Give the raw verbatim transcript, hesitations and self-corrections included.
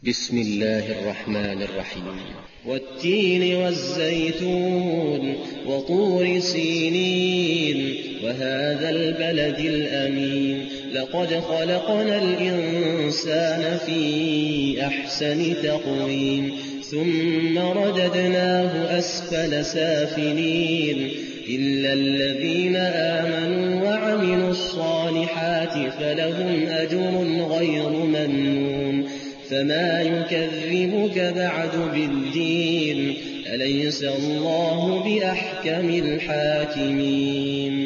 بسم الله الرحمن الرحيم والتين والزيتون وطور سينين وهذا البلد الأمين لقد خلقنا الإنسان في أحسن تقويم ثم رددناه أسفل سافلين إلا الذين آمنوا وعملوا الصالحات فلهم أجر غير ممنون فما يكذبك بعد بالدين أليس الله بأحكم الحاكمين